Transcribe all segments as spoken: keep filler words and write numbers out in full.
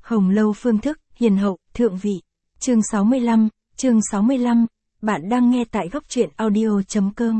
Hồng Lâu phương thức, hiền hậu, thượng vị. Chương sáu mươi lăm, chương sáu mươi lăm, bạn đang nghe tại góc truyện audio.com.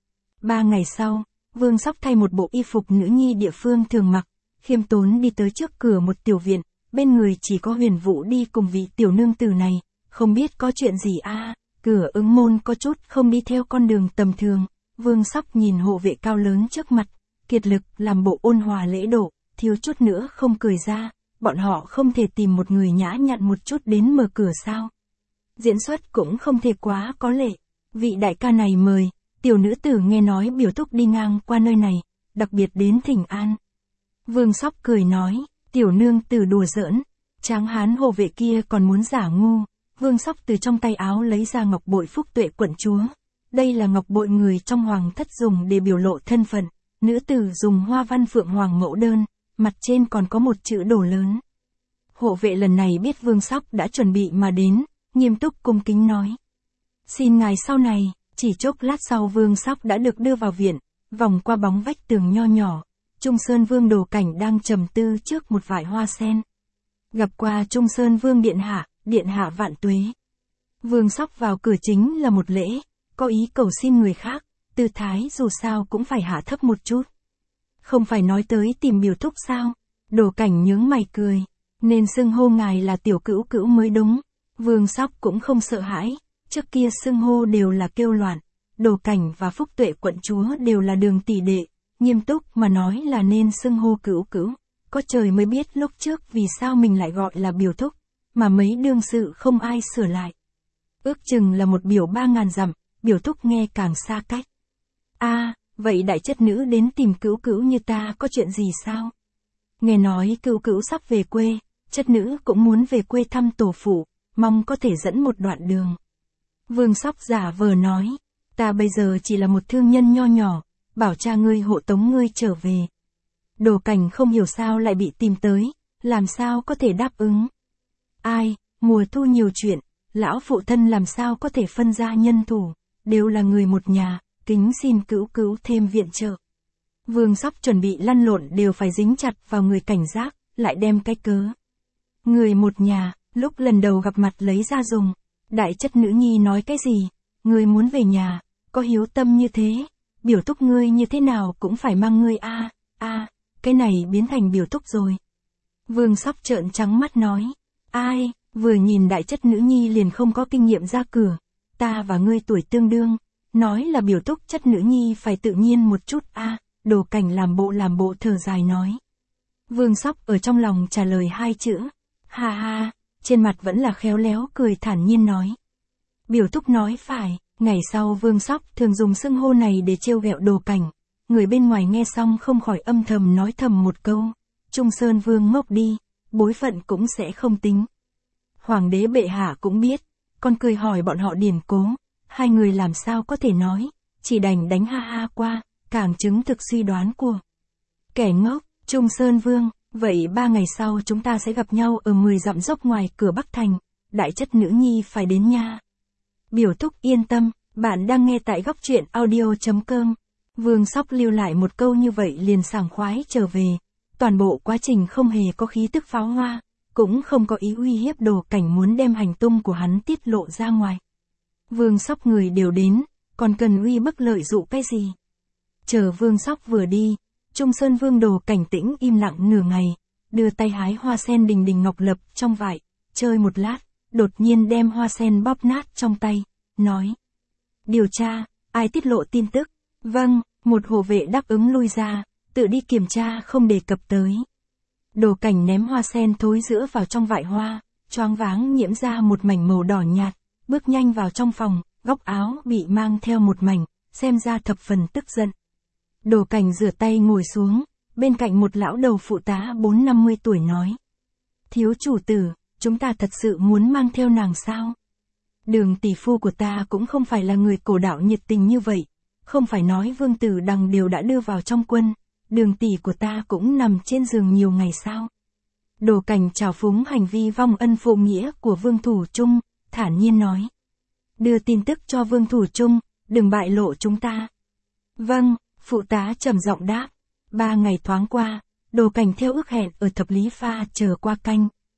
Ba ngày sau, Vương Sóc thay một bộ y phục nữ nhi địa phương thường mặc, khiêm tốn đi tới trước cửa một tiểu viện, bên người chỉ có Huyền Vũ đi cùng vị tiểu nương tử này, không biết có chuyện gì a à, cửa ứng môn có chút không đi theo con đường tầm thường, Vương Sóc nhìn hộ vệ cao lớn trước mặt, kiệt lực làm bộ ôn hòa lễ độ, thiếu chút nữa không cười ra, bọn họ không thể tìm một người nhã nhặn một chút đến mở cửa sao. Diễn xuất cũng không thể quá có lệ, vị đại ca này mời, tiểu nữ tử nghe nói biểu thúc đi ngang qua nơi này, đặc biệt đến thỉnh an. Vương Sóc cười nói, tiểu nương tử đùa giỡn, tráng hán hộ vệ kia còn muốn giả ngu. Vương Sóc từ trong tay áo lấy ra ngọc bội Phúc Tuệ quận chúa. Đây là ngọc bội người trong hoàng thất dùng để biểu lộ thân phận, nữ tử dùng hoa văn phượng hoàng mẫu đơn, mặt trên còn có một chữ đồ lớn. Hộ vệ lần này biết Vương Sóc đã chuẩn bị mà đến, nghiêm túc cung kính nói. Xin ngài sau này, chỉ chốc lát sau Vương Sóc đã được đưa vào viện, vòng qua bóng vách tường nho nhỏ. Trung Sơn Vương Đồ Cảnh đang trầm tư trước một vải hoa sen. Gặp qua Trung Sơn Vương điện hạ, điện hạ vạn tuế. Vương Sóc vào cửa chính là một lễ, có ý cầu xin người khác, tư thái dù sao cũng phải hạ thấp một chút. Không phải nói tới tìm biểu thúc sao? Đồ Cảnh nhướng mày cười, nên xưng hô ngài là tiểu cữu cữu mới đúng. Vương Sóc cũng không sợ hãi, trước kia xưng hô đều là kêu loạn, Đồ Cảnh và Phúc Tuệ quận chúa đều là đường tỷ đệ, nghiêm túc mà nói là nên xưng hô cữu cữu. Có trời mới biết lúc trước vì sao mình lại gọi là biểu thúc, mà mấy đương sự không ai sửa lại. Ước chừng là một biểu ba ngàn dặm, biểu thúc nghe càng xa cách. A, à, vậy đại chất nữ đến tìm cữu cữu như ta có chuyện gì sao? Nghe nói cữu cữu sắp về quê, chất nữ cũng muốn về quê thăm tổ phụ, mong có thể dẫn một đoạn đường. Vương Sóc giả vờ nói, ta bây giờ chỉ là một thương nhân nho nhỏ, bảo cha ngươi hộ tống ngươi trở về. Đồ Cảnh không hiểu sao lại bị tìm tới, làm sao có thể đáp ứng. Ai, mùa thu nhiều chuyện, lão phụ thân làm sao có thể phân ra nhân thủ, đều là người một nhà, kính xin cữu cữu thêm viện trợ. Vương Sóc chuẩn bị lăn lộn đều phải dính chặt vào người cảnh giác, lại đem cái cớ. Người một nhà, lúc lần đầu gặp mặt lấy ra dùng, đại chất nữ nhi nói cái gì, người muốn về nhà, có hiếu tâm như thế, biểu thúc ngươi như thế nào cũng phải mang ngươi a a cái này biến thành biểu thúc rồi. Vương Sóc trợn trắng mắt nói, ai, vừa nhìn đại chất nữ nhi liền không có kinh nghiệm ra cửa, ta và ngươi tuổi tương đương, nói là biểu thúc chất nữ nhi phải tự nhiên một chút a à, Đồ Cảnh làm bộ làm bộ thở dài nói. Vương Sóc ở trong lòng trả lời hai chữ, ha ha, trên mặt vẫn là khéo léo cười thản nhiên nói. Biểu thúc nói phải, ngày sau Vương Sóc thường dùng xưng hô này để trêu ghẹo Đồ Cảnh. Người bên ngoài nghe xong không khỏi âm thầm nói thầm một câu, Trung Sơn Vương ngốc đi, bối phận cũng sẽ không tính. Hoàng đế bệ hạ cũng biết, con cười hỏi bọn họ điển cố, hai người làm sao có thể nói, chỉ đành đánh ha ha qua, càng chứng thực suy đoán của kẻ ngốc. Trung Sơn Vương, vậy ba ngày sau chúng ta sẽ gặp nhau ở mười dặm dốc ngoài cửa Bắc Thành, đại chất nữ nhi phải đến nha. Biểu thúc yên tâm, bạn đang nghe tại góc truyện audio.com. Vương Sóc lưu lại một câu như vậy liền sảng khoái trở về, toàn bộ quá trình không hề có khí tức pháo hoa, cũng không có ý uy hiếp Đồ Cảnh muốn đem hành tung của hắn tiết lộ ra ngoài. Vương Sóc người đều đến, còn cần uy bức lợi dụ cái gì? Chờ Vương Sóc vừa đi, Trung Sơn Vương Đồ Cảnh tĩnh im lặng nửa ngày, đưa tay hái hoa sen đình đình ngọc lập trong vải, chơi một lát, đột nhiên đem hoa sen bóp nát trong tay, nói. Điều tra, ai tiết lộ tin tức? Vâng, một hộ vệ đáp ứng lui ra, tự đi kiểm tra không đề cập tới. Đồ Cảnh ném hoa sen thối giữa vào trong vại hoa, choáng váng nhiễm ra một mảnh màu đỏ nhạt, bước nhanh vào trong phòng, góc áo bị mang theo một mảnh, xem ra thập phần tức giận. Đồ Cảnh rửa tay ngồi xuống, bên cạnh một lão đầu phụ tá bốn năm mươi tuổi nói. Thiếu chủ tử, chúng ta thật sự muốn mang theo nàng sao? Đường tỷ phu của ta cũng không phải là người cổ đạo nhiệt tình như vậy, không phải nói Vương Tử Đằng đều đã đưa vào trong quân, đường tỷ của ta cũng nằm trên giường nhiều ngày sao? Đồ Cảnh trào phúng hành vi vong ân phụ nghĩa của Vương Thủ Trung, thản nhiên nói. Đưa tin tức cho Vương Thủ Trung, đừng bại lộ chúng ta. Vâng, phụ tá trầm giọng đáp. Ba ngày thoáng qua, Đồ Cảnh theo ước hẹn ở Thập Lý Pha chờ qua canh.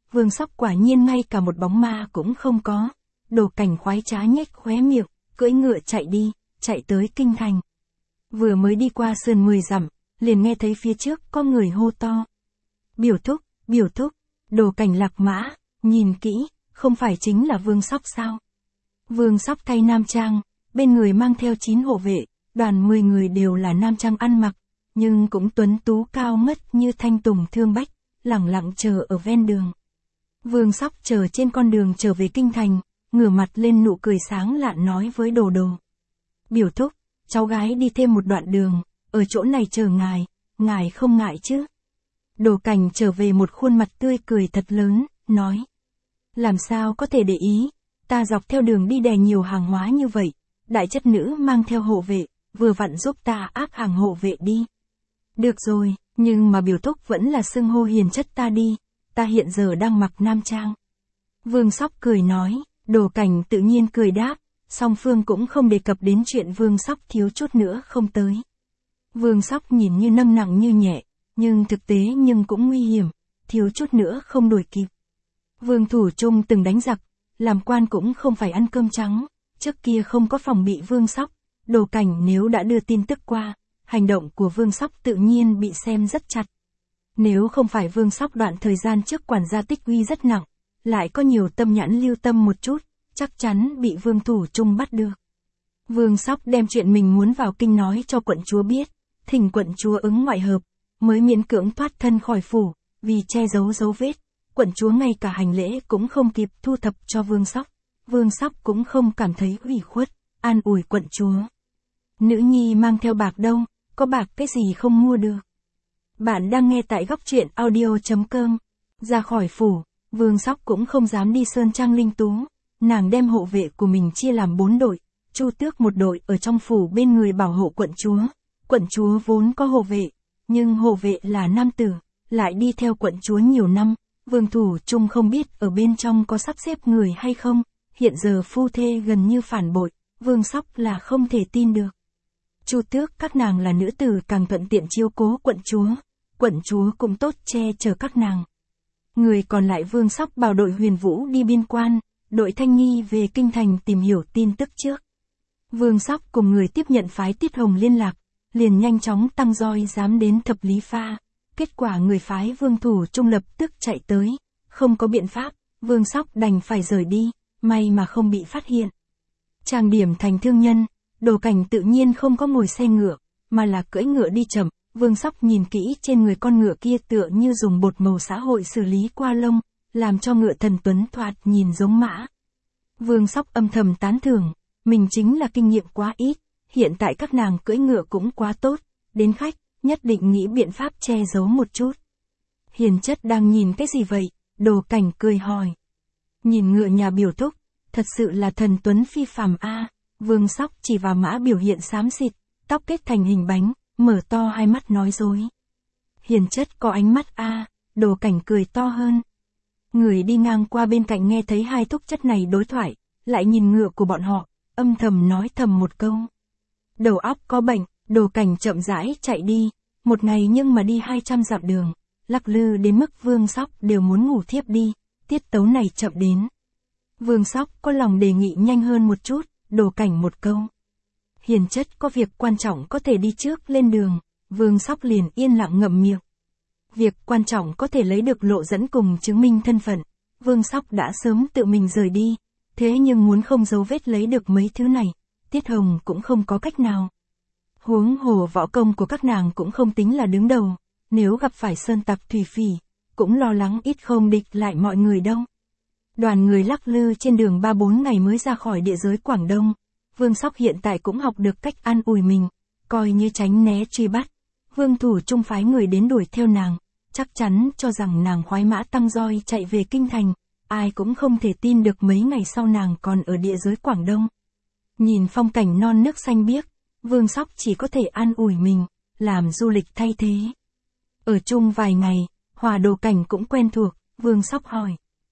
Vương Sóc quả nhiên ngay cả một bóng ma cũng không có. Đồ Cảnh khoái trá nhếch khóe miệng, cưỡi ngựa chạy đi, chạy tới kinh thành. Vừa mới đi qua sườn mười dặm, liền nghe thấy phía trước có người hô to. Biểu thúc, biểu thúc, Đồ Cảnh lạc mã, nhìn kỹ, không phải chính là Vương Sóc sao? Vương Sóc thay nam trang, bên người mang theo chín hộ vệ, đoàn mười người đều là nam trang ăn mặc, nhưng cũng tuấn tú cao ngất như thanh tùng thương bách, lẳng lặng chờ ở ven đường. Vương Sóc chờ trên con đường trở về kinh thành, ngửa mặt lên nụ cười sáng lạ nói với Đồ Đồ. Biểu thúc, cháu gái đi thêm một đoạn đường, ở chỗ này chờ ngài, ngài không ngại chứ? Đồ Cảnh trở về một khuôn mặt tươi cười thật lớn, nói. Làm sao có thể để ý, ta dọc theo đường đi đè nhiều hàng hóa như vậy, đại chất nữ mang theo hộ vệ, vừa vặn giúp ta áp hàng hộ vệ đi. Được rồi, nhưng mà biểu thúc vẫn là xưng hô hiền chất ta đi, ta hiện giờ đang mặc nam trang. Vương Sóc cười nói, Đồ Cảnh tự nhiên cười đáp, song phương cũng không đề cập đến chuyện Vương Sóc thiếu chút nữa không tới. Vương Sóc nhìn như nâng nặng như nhẹ, nhưng thực tế nhưng cũng nguy hiểm, thiếu chút nữa không đuổi kịp. Vương Thủ Trung từng đánh giặc, làm quan cũng không phải ăn cơm trắng, trước kia không có phòng bị Vương Sóc, Đồ Cảnh nếu đã đưa tin tức qua, hành động của Vương Sóc tự nhiên bị xem rất chặt. Nếu không phải Vương Sóc đoạn thời gian trước quản gia tích uy rất nặng, lại có nhiều tâm nhãn lưu tâm một chút, chắc chắn bị Vương Thủ Trung bắt được. Vương Sóc đem chuyện mình muốn vào kinh nói cho quận chúa biết, thỉnh quận chúa ứng ngoại hợp, mới miễn cưỡng thoát thân khỏi phủ, vì che giấu dấu vết, quận chúa ngay cả hành lễ cũng không kịp thu thập cho Vương Sóc. Vương Sóc cũng không cảm thấy ủy khuất, an ủi quận chúa. Nữ nhi mang theo bạc đâu, có bạc cái gì không mua được. Bạn đang nghe tại góc truyện audio chấm com. Ra khỏi phủ, Vương Sóc cũng không dám đi sơn trang linh tú, nàng đem hộ vệ của mình chia làm bốn đội, Chu Tước một đội ở trong phủ bên người bảo hộ quận chúa. Quận chúa vốn có hộ vệ, nhưng hộ vệ là nam tử, lại đi theo quận chúa nhiều năm, Vương Thủ Trung không biết ở bên trong có sắp xếp người hay không, hiện giờ phu thê gần như phản bội, Vương Sóc là không thể tin được. Chu Tước các nàng là nữ tử càng thuận tiện chiếu cố quận chúa, quận chúa cũng tốt che chở các nàng. Người còn lại Vương Sóc bảo đội Huyền Vũ đi biên quan, đội Thanh Nhi về kinh thành tìm hiểu tin tức trước. Vương Sóc cùng người tiếp nhận phái Tiết Hồng liên lạc, liền nhanh chóng tăng roi dám đến Thập Lý Pha. Kết quả người phái Vương Thủ Trung lập tức chạy tới, không có biện pháp, Vương Sóc đành phải rời đi, may mà không bị phát hiện. Trang điểm thành thương nhân, Đồ Cảnh tự nhiên không có ngồi xe ngựa, mà là cưỡi ngựa đi chậm. Vương Sóc nhìn kỹ trên người con ngựa kia tựa như dùng bột màu xã hội xử lý qua lông, làm cho ngựa thần tuấn thoạt nhìn giống mã. Vương Sóc âm thầm tán thưởng, mình chính là kinh nghiệm quá ít, hiện tại các nàng cưỡi ngựa cũng quá tốt, đến khách, nhất định nghĩ biện pháp che giấu một chút. Hiền chất đang nhìn cái gì vậy? Đồ Cảnh cười hỏi. Nhìn ngựa nhà biểu thúc, thật sự là thần tuấn phi phàm a. Vương Sóc chỉ vào mã biểu hiện xám xịt, tóc kết thành hình bánh, mở to hai mắt nói dối. Hiền chất có ánh mắt a. Đồ Cảnh cười to hơn. Người đi ngang qua bên cạnh nghe thấy hai thúc chất này đối thoại, lại nhìn ngựa của bọn họ, âm thầm nói thầm một câu. Đầu óc có bệnh. Đồ Cảnh chậm rãi chạy đi, một ngày nhưng mà đi hai trăm dặm đường, lắc lư đến mức Vương Sóc đều muốn ngủ thiếp đi, tiết tấu này chậm đến. Vương Sóc có lòng đề nghị nhanh hơn một chút, Đồ Cảnh một câu. Hiền chất có việc quan trọng có thể đi trước lên đường, Vương Sóc liền yên lặng ngậm miệng. Việc quan trọng có thể lấy được lộ dẫn cùng chứng minh thân phận, Vương Sóc đã sớm tự mình rời đi, thế nhưng muốn không dấu vết lấy được mấy thứ này, Tiết Hồng cũng không có cách nào. Huống hồ võ công của các nàng cũng không tính là đứng đầu, nếu gặp phải sơn tặc thủy phỉ, cũng lo lắng ít không địch lại mọi người đâu. Đoàn người lắc lư trên đường ba bốn ngày mới ra khỏi địa giới Quảng Đông, Vương Sóc hiện tại cũng học được cách an ủi mình, coi như tránh né truy bắt. Vương Thủ Trung phái người đến đuổi theo nàng, chắc chắn cho rằng nàng khoái mã tăng roi chạy về kinh thành, ai cũng không thể tin được mấy ngày sau nàng còn ở địa giới Quảng Đông. Nhìn phong cảnh non nước xanh biếc, Vương Sóc chỉ có thể an ủi mình, làm du lịch thay thế. Ở chung vài ngày, Hòa Đồ Cảnh cũng quen thuộc, Vương Sóc hỏi.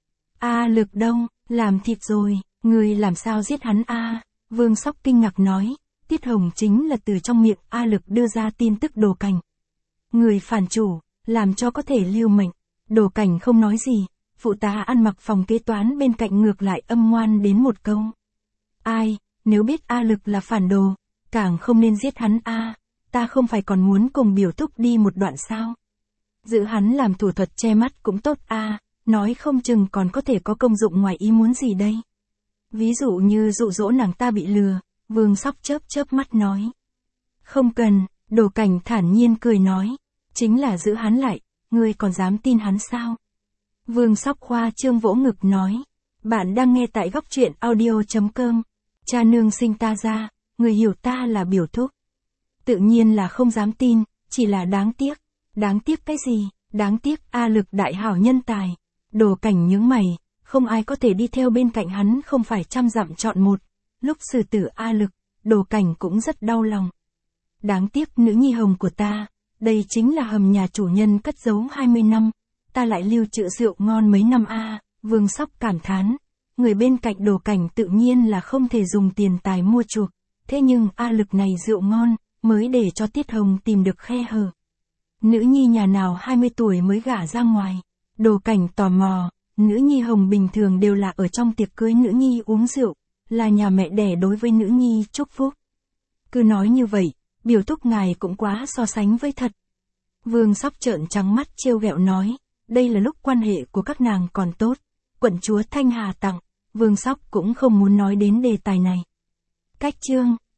A Lực đâu, làm thịt rồi, người làm sao giết hắn a? Vương Sóc kinh ngạc nói, Tiết Hồng chính là từ trong miệng A Lực đưa ra tin tức Đồ Cảnh. Người phản chủ, làm cho có thể lưu mệnh, Đồ Cảnh không nói gì, phụ tá ăn mặc phòng kế toán bên cạnh ngược lại âm ngoan đến một câu. Ai, nếu biết A Lực là phản đồ, càng không nên giết hắn a, ta không phải còn muốn cùng Biểu Thúc đi một đoạn sao? Giữ hắn làm thủ thuật che mắt cũng tốt a, nói không chừng còn có thể có công dụng ngoài ý muốn gì đây. Ví dụ như dụ dỗ nàng ta bị lừa, Vương Sóc chớp chớp mắt nói. Không cần, Đồ Cảnh thản nhiên cười nói, chính là giữ hắn lại, ngươi còn dám tin hắn sao? Vương Sóc khoa trương vỗ ngực nói, bạn đang nghe tại góc truyện audio.com, cha nương sinh ta ra, người hiểu ta là Biểu Thúc. Tự nhiên là không dám tin, chỉ là đáng tiếc. Đáng tiếc cái gì? Đáng tiếc A Lực đại hảo nhân tài. Đồ Cảnh nhướng mày, không ai có thể đi theo bên cạnh hắn không phải trăm dặm chọn một. Lúc xử tử A Lực, Đồ Cảnh cũng rất đau lòng. Đáng tiếc nữ nhi hồng của ta, đây chính là hầm nhà chủ nhân cất giấu hai mươi năm, ta lại lưu trữ rượu ngon mấy năm a. Vương Sóc cảm thán, người bên cạnh Đồ Cảnh tự nhiên là không thể dùng tiền tài mua chuộc, thế nhưng A Lực này rượu ngon, mới để cho Tiết Hồng tìm được khe hở. Nữ nhi nhà nào hai mươi tuổi mới gả ra ngoài? Đồ Cảnh tò mò, nữ nhi hồng bình thường đều là ở trong tiệc cưới nữ nhi uống rượu, là nhà mẹ đẻ đối với nữ nhi chúc phúc. Cứ nói như vậy, Biểu Thúc ngài cũng quá so sánh với thật. Vương Sóc trợn trắng mắt trêu ghẹo nói, đây là lúc quan hệ của các nàng còn tốt, quận chúa Thanh Hà tặng, Vương Sóc cũng không muốn nói đến đề tài này. Cách chương